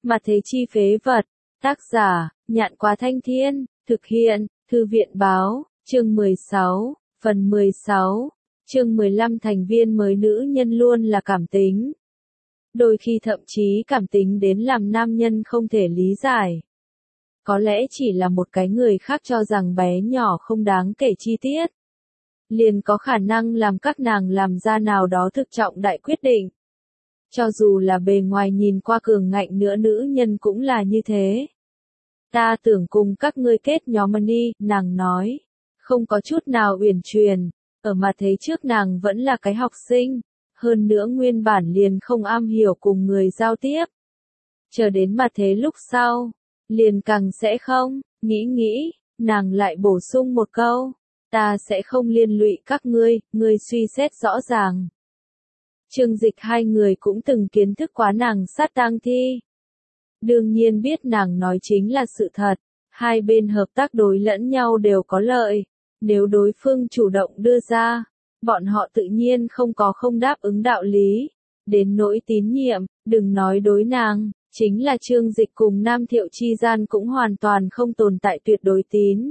Mà thế chi phế vật. Tác giả, Nhạn Quá Thanh Thiên, thực hiện, Thư viện báo, chương 16, phần 16, chương 15 thành viên mới nữ nhân luôn là cảm tính. Đôi khi thậm chí cảm tính đến làm nam nhân không thể lý giải. Có lẽ chỉ là một cái người khác cho rằng bé nhỏ không đáng kể chi tiết. Liền có khả năng làm các nàng làm ra nào đó thực trọng đại quyết định. Cho dù là bề ngoài nhìn qua cường ngạnh nữa nữ nhân cũng là như thế. Ta tưởng cùng các ngươi kết nhóm đi, nàng nói. Không có chút nào uyển chuyển, ở mà thấy trước nàng vẫn là cái học sinh, hơn nữa nguyên bản liền không am hiểu cùng người giao tiếp. Chờ đến mà thế lúc sau, liền càng sẽ không, nghĩ, nàng lại bổ sung một câu, ta sẽ không liên lụy các ngươi suy xét rõ ràng. Trương Dịch hai người cũng từng kiến thức quá nàng sát tang thi. Đương nhiên biết nàng nói chính là sự thật, hai bên hợp tác đối lẫn nhau đều có lợi, nếu đối phương chủ động đưa ra, bọn họ tự nhiên không đáp ứng đạo lý. Đến nỗi tín nhiệm, đừng nói đối nàng, chính là Trương Dịch cùng Nam Thiệu chi gian cũng hoàn toàn không tồn tại tuyệt đối tín.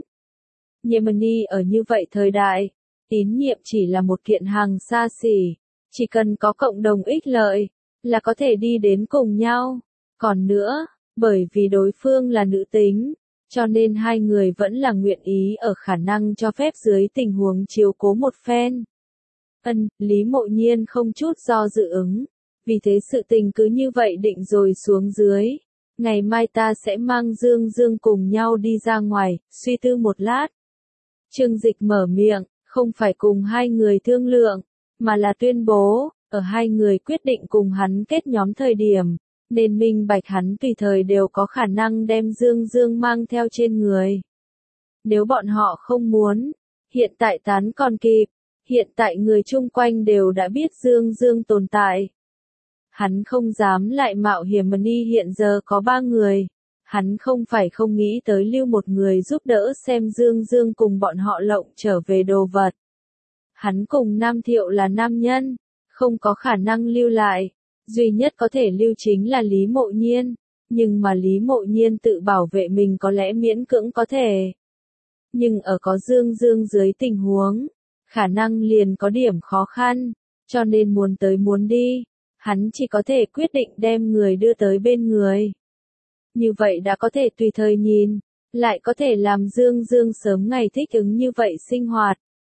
Yemeni ở như vậy thời đại, tín nhiệm chỉ là một kiện hàng xa xỉ, chỉ cần có cộng đồng ích lợi, là có thể đi đến cùng nhau. Còn nữa, bởi vì đối phương là nữ tính, cho nên hai người vẫn là nguyện ý ở khả năng cho phép dưới tình huống chiếu cố một phen. Lý Mộ Nhiên không chút do dự ứng, vì thế sự tình cứ như vậy định rồi xuống dưới. Ngày mai ta sẽ mang Dương cùng nhau đi ra ngoài, suy tư một lát. Trương Dịch mở miệng, không phải cùng hai người thương lượng, mà là tuyên bố, ở hai người quyết định cùng hắn kết nhóm thời điểm, nên minh bạch hắn tùy thời đều có khả năng đem Dương mang theo trên người. Nếu bọn họ không muốn, hiện tại tán còn kịp, hiện tại người chung quanh đều đã biết Dương tồn tại. Hắn không dám lại mạo hiểm hiện giờ có 3 người. Hắn không phải không nghĩ tới lưu một người giúp đỡ xem Dương cùng bọn họ lộng trở về đồ vật. Hắn cùng Nam Thiệu là nam nhân, không có khả năng lưu lại, duy nhất có thể lưu chính là Lý Mộ Nhiên, nhưng mà Lý Mộ Nhiên tự bảo vệ mình có lẽ miễn cưỡng có thể. Nhưng ở có Dương dưới tình huống, khả năng liền có điểm khó khăn, cho nên muốn tới muốn đi, hắn chỉ có thể quyết định đem người đưa tới bên người. Như vậy đã có thể tùy thời nhìn, lại có thể làm Dương sớm ngày thích ứng như vậy sinh hoạt.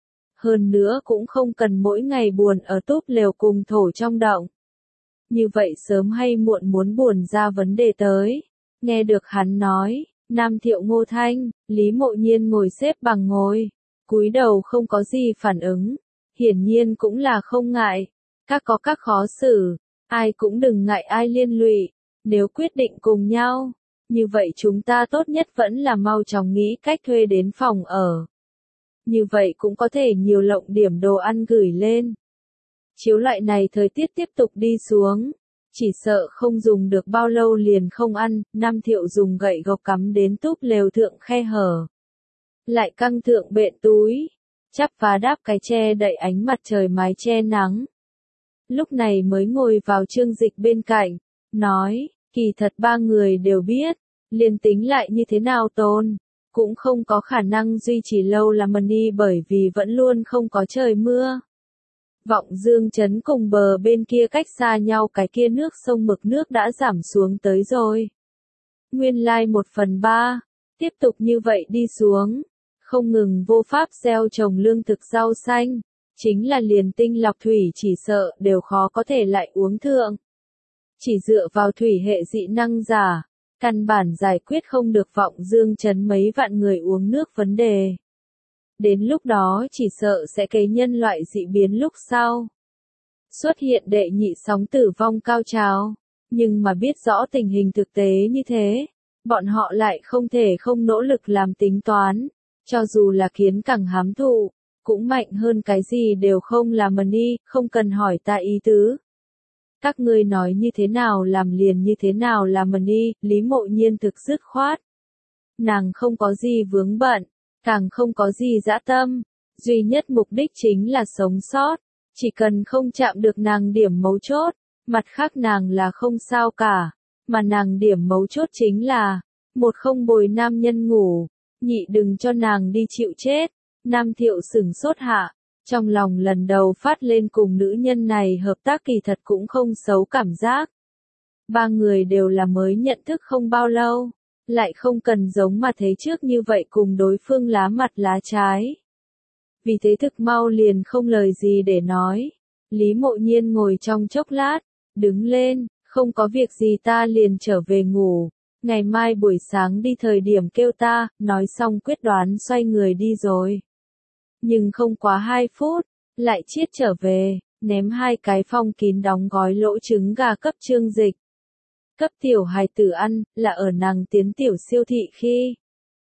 Hơn nữa cũng không cần mỗi ngày buồn ở túp lều cùng thổ trong động. Như vậy sớm hay muộn muốn buồn ra vấn đề tới. Nghe được hắn nói, Nam Thiệu Ngô Thanh, Lý Mộ Nhiên ngồi xếp bằng ngồi, cúi đầu không có gì phản ứng, hiển nhiên cũng là không ngại. Các có các khó xử, ai cũng đừng ngại ai liên lụy. Nếu quyết định cùng nhau, như vậy chúng ta tốt nhất vẫn là mau chóng nghĩ cách thuê đến phòng ở. Như vậy cũng có thể nhiều lộng điểm đồ ăn gửi lên. Chiếu loại này thời tiết tiếp tục đi xuống, chỉ sợ không dùng được bao lâu liền không ăn. Nam Thiệu dùng gậy gộc cắm đến túp lều thượng khe hở. Lại căng thượng bện túi, chắp và đáp cái che đậy ánh mặt trời mái che nắng. Lúc này mới ngồi vào Trương Dịch bên cạnh, nói, kỳ thật 3 người đều biết, liền tính lại như thế nào tồn, cũng không có khả năng duy trì lâu là đi bởi vì vẫn luôn không có trời mưa. Vọng Dương trấn cùng bờ bên kia cách xa nhau cái kia nước sông mực nước đã giảm xuống tới rồi. Nguyên lai 1/3, tiếp tục như vậy đi xuống, không ngừng vô pháp gieo trồng lương thực rau xanh, chính là liền tinh lọc thủy chỉ sợ đều khó có thể lại uống thượng. Chỉ dựa vào thủy hệ dị năng giả, căn bản giải quyết không được Vọng Dương trấn mấy vạn người uống nước vấn đề. Đến lúc đó chỉ sợ sẽ kế nhân loại dị biến lúc sau. Xuất hiện đệ nhị sóng tử vong cao trào, nhưng mà biết rõ tình hình thực tế như thế, bọn họ lại không thể không nỗ lực làm tính toán, cho dù là kiến cẳng hám thụ, cũng mạnh hơn cái gì đều không làm đi, không cần hỏi ta ý tứ. Các ngươi nói như thế nào làm liền như thế nào làm đi, Lý Mộ Nhiên thực dứt khoát. Nàng không có gì vướng bận, càng không có gì dã tâm, duy nhất mục đích chính là sống sót, chỉ cần không chạm được nàng điểm mấu chốt, mặt khác nàng là không sao cả. Mà nàng điểm mấu chốt chính là, một không bồi nam nhân ngủ, nhị đừng cho nàng đi chịu chết. Nam Thiệu sửng sốt hạ, trong lòng lần đầu phát lên cùng nữ nhân này hợp tác kỳ thật cũng không xấu cảm giác. Ba người đều là mới nhận thức không bao lâu, lại không cần giống mà thế trước như vậy cùng đối phương lá mặt lá trái. Vì thế thực mau liền không lời gì để nói. Lý Mộ Nhiên ngồi trong chốc lát, đứng lên, không có việc gì ta liền trở về ngủ, ngày mai buổi sáng đi thời điểm kêu ta, nói xong quyết đoán xoay người đi rồi. Nhưng không quá 2 phút, lại chiết trở về, ném 2 cái phong kín đóng gói lỗ trứng gà cấp Trương Dịch. Cấp tiểu hài tử ăn, là ở nàng tiến tiểu siêu thị khi.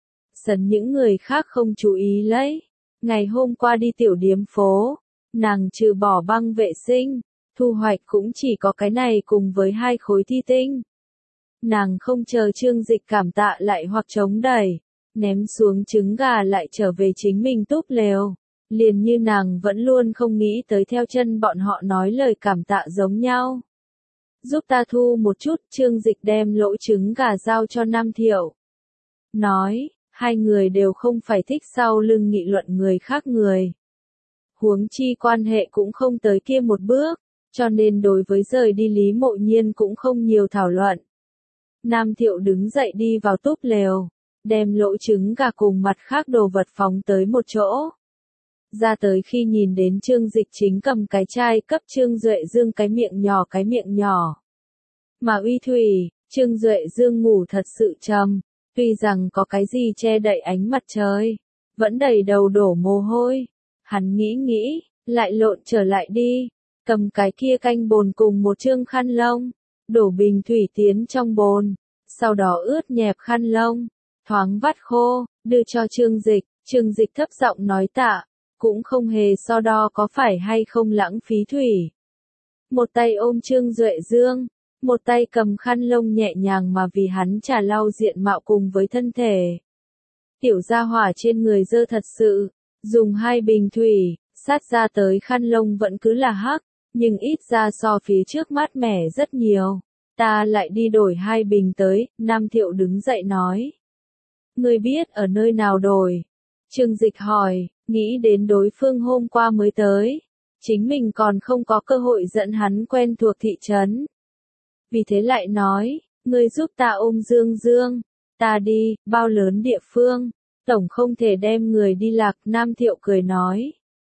Sấn những người khác không chú ý lấy. Ngày hôm qua đi tiểu điếm phố, nàng trừ bỏ băng vệ sinh, thu hoạch cũng chỉ có cái này cùng với 2 khối thi tinh. Nàng không chờ Trương Dịch cảm tạ lại hoặc chống đẩy, ném xuống trứng gà lại trở về chính mình túp lều. Liền như nàng vẫn luôn không nghĩ tới theo chân bọn họ nói lời cảm tạ giống nhau. Giúp ta thu một chút, Trương Dịch đem lỗ trứng gà giao cho Nam Thiệu. Nói, 2 người đều không phải thích sau lưng nghị luận người khác người. Huống chi quan hệ cũng không tới kia một bước, cho nên đối với rời đi Lý Mộ Nhiên cũng không nhiều thảo luận. Nam Thiệu đứng dậy đi vào túp lều, đem lỗ trứng gà cùng mặt khác đồ vật phóng tới một chỗ. Ra tới khi nhìn đến Trương Dịch chính cầm cái chai cấp Trương Duệ Dương cái miệng nhỏ. Mà uy thủy, Trương Duệ Dương ngủ thật sự trầm, tuy rằng có cái gì che đậy ánh mặt trời, vẫn đầy đầu đổ mồ hôi. Hắn nghĩ, lại lộn trở lại đi, cầm cái kia canh bồn cùng một trương khăn lông, đổ bình thủy tiến trong bồn, sau đó ướt nhẹp khăn lông, thoáng vắt khô, đưa cho Trương Dịch. Trương Dịch thấp giọng nói tạ, cũng không hề so đo có phải hay không lãng phí thủy. Một tay ôm Trương Duệ Dương, một tay cầm khăn lông nhẹ nhàng mà vì hắn trà lau diện mạo cùng với thân thể. Tiểu gia hỏa trên người dơ thật sự, dùng 2 bình thủy, sát ra tới khăn lông vẫn cứ là hắc, nhưng ít ra so phía trước mát mẻ rất nhiều. Ta lại đi đổi 2 bình tới, Nam Thiệu đứng dậy nói. Ngươi biết ở nơi nào đổi? Trương Dịch hỏi, nghĩ đến đối phương hôm qua mới tới. Chính mình còn không có cơ hội dẫn hắn quen thuộc thị trấn. Vì thế lại nói, ngươi giúp ta ôm Dương Dương. Ta đi, bao lớn địa phương, tổng không thể đem người đi lạc. Nam Thiệu cười nói.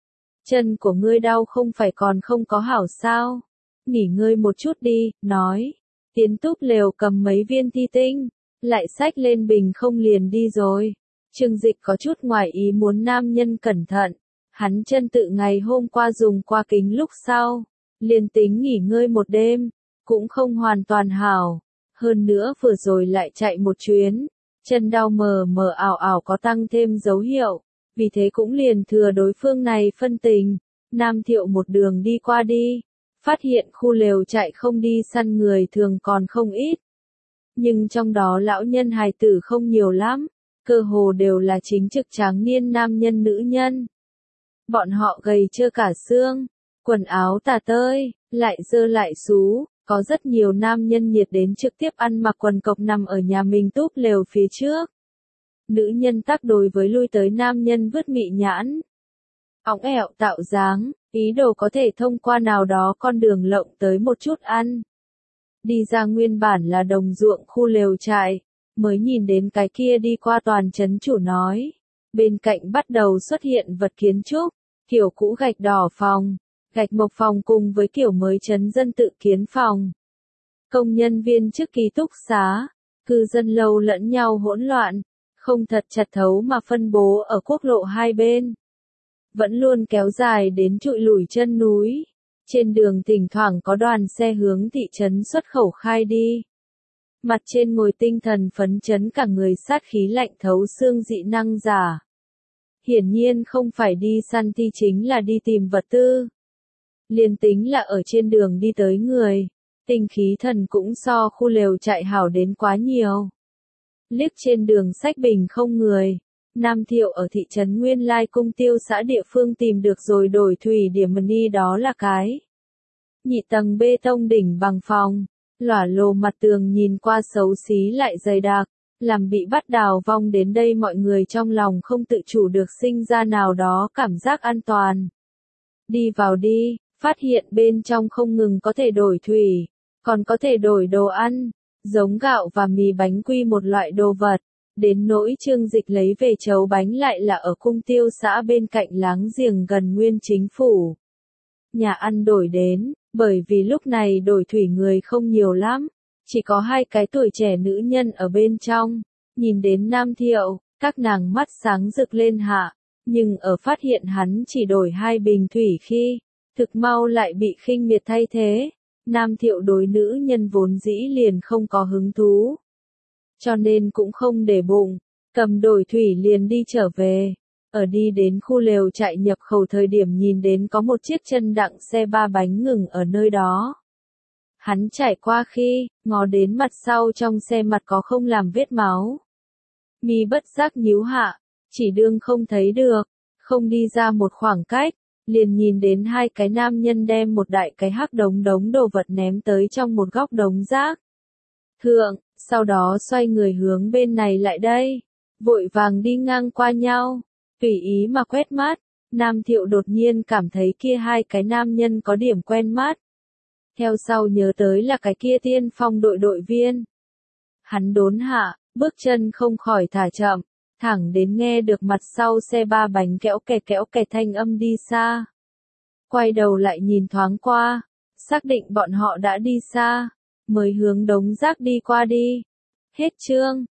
Chân của ngươi đau không phải còn không có hảo sao? Nghỉ ngơi một chút đi, nói. Tiến túp lều cầm mấy viên thi tinh, lại xách lên bình không liền đi rồi. Trương Dịch có chút ngoài ý muốn nam nhân cẩn thận. Hắn chân tự ngày hôm qua dùng qua kính lúc sau, liền tính nghỉ ngơi một đêm, cũng không hoàn toàn hảo. Hơn nữa vừa rồi lại chạy một chuyến, chân đau mờ mờ ảo ảo có tăng thêm dấu hiệu, vì thế cũng liền thừa đối phương này phân tình. Nam Thiệu một đường đi qua đi, phát hiện khu lều chạy không đi săn người thường còn không ít. Nhưng trong đó lão nhân hài tử không nhiều lắm, cơ hồ đều là chính trực tráng niên nam nhân nữ nhân. Bọn họ gầy trơ cả xương, quần áo tả tơi, lại dơ lại xú, có rất nhiều nam nhân nhiệt đến trực tiếp ăn mặc quần cộc nằm ở nhà mình túp lều phía trước. Nữ nhân tác đối với lui tới nam nhân vứt mị nhãn. Óng ẻo tạo dáng, ý đồ có thể thông qua nào đó con đường lộng tới một chút ăn. Đi ra nguyên bản là đồng ruộng khu lều trại, mới nhìn đến cái kia đi qua toàn trấn chủ nói. Bên cạnh bắt đầu xuất hiện vật kiến trúc, kiểu cũ gạch đỏ phòng, gạch mộc phòng cùng với kiểu mới trấn dân tự kiến phòng. Công nhân viên chức ký túc xá, cư dân lâu lẫn nhau hỗn loạn, không thật chặt thấu mà phân bố ở quốc lộ 2 bên. Vẫn luôn kéo dài đến trụi lủi chân núi. Trên đường thỉnh thoảng có đoàn xe hướng thị trấn xuất khẩu khai đi. Mặt trên ngồi tinh thần phấn chấn cả người sát khí lạnh thấu xương dị năng giả. Hiển nhiên không phải đi săn thì chính là đi tìm vật tư. Liên tính là ở trên đường đi tới người, tinh khí thần cũng so khu lều chạy hảo đến quá nhiều. Liếc trên đường sách bình không người, Nam Thiệu ở thị trấn Nguyên Lai Cung Tiêu xã địa phương tìm được rồi đổi thủy điểm ni đó là cái nhị tầng bê tông đỉnh bằng phòng. Lỏa lồ mặt tường nhìn qua xấu xí lại dày đặc, làm bị bắt đào vong đến đây mọi người trong lòng không tự chủ được sinh ra nào đó cảm giác an toàn. Đi vào đi, phát hiện bên trong không ngừng có thể đổi thủy, còn có thể đổi đồ ăn, giống gạo và mì bánh quy một loại đồ vật. Đến nỗi Trương Dịch lấy về chấu bánh lại là ở cung tiêu xã bên cạnh láng giềng gần nguyên chính phủ. Nhà ăn đổi đến, bởi vì lúc này đổi thủy người không nhiều lắm, chỉ có 2 cái tuổi trẻ nữ nhân ở bên trong. Nhìn đến Nam Thiệu, các nàng mắt sáng rực lên hạ, nhưng ở phát hiện hắn chỉ đổi 2 bình thủy khi, thực mau lại bị khinh miệt thay thế. Nam Thiệu đối nữ nhân vốn dĩ liền không có hứng thú, cho nên cũng không để bụng, cầm đổi thủy liền đi trở về. Ở đi đến khu lều trại nhập khẩu thời điểm nhìn đến có một chiếc chân đặng xe 3 bánh ngừng ở nơi đó. Hắn trải qua khi, ngó đến mặt sau trong xe mặt có không làm vết máu. Mi bất giác nhíu hạ, chỉ đương không thấy được, không đi ra một khoảng cách, liền nhìn đến 2 cái nam nhân đem một đại cái hắc đống đồ vật ném tới trong một góc đống rác. Thượng, sau đó xoay người hướng bên này lại đây, vội vàng đi ngang qua nhau, tùy ý mà quét mắt. Nam Thiệu đột nhiên cảm thấy kia 2 cái nam nhân có điểm quen mắt. Theo sau nhớ tới là cái kia Tiên Phong đội viên. Hắn đốn hạ, bước chân không khỏi thả chậm, thẳng đến nghe được mặt sau xe 3 bánh kéo kè thanh âm đi xa. Quay đầu lại nhìn thoáng qua, xác định bọn họ đã đi xa, mới hướng đống rác đi qua đi. Hết chương.